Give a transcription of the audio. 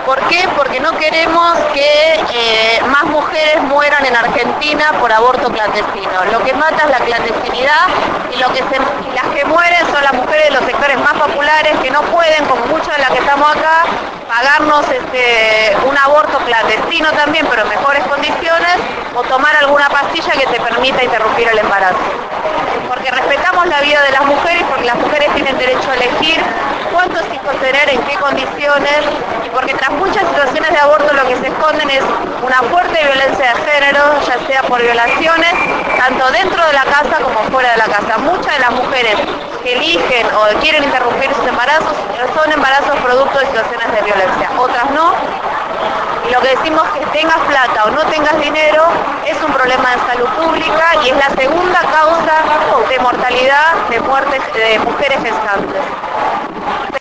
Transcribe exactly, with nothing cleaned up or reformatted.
¿Por qué? Porque no queremos que eh, más mujeres mueran en Argentina por aborto clandestino. Lo que mata es la clandestinidad y, lo que se, y las que mueren son las mujeres de los sectores más populares que no pueden, como muchas de las que estamos acá, pagarnos este, un aborto clandestino también, pero en mejores condiciones, o tomar alguna pastilla que te permita interrumpir el embarazo. Porque respetamos la vida de las mujeres, porque las mujeres tienen derecho a elegir cuántos hijos tener, en qué condiciones, y porque tras muchas situaciones de aborto lo que se esconden es una fuerte violencia de género, ya sea por violaciones, tanto dentro de la casa como fuera de la casa. Muchas de las mujeres que eligen o quieren interrumpir sus embarazos son embarazos producto de situaciones de violencia, otras no. Y lo que decimos es que tengas plata o no tengas dinero es un problema de salud pública y es la segunda causa de mortalidad de muertes de mujeres gestantes.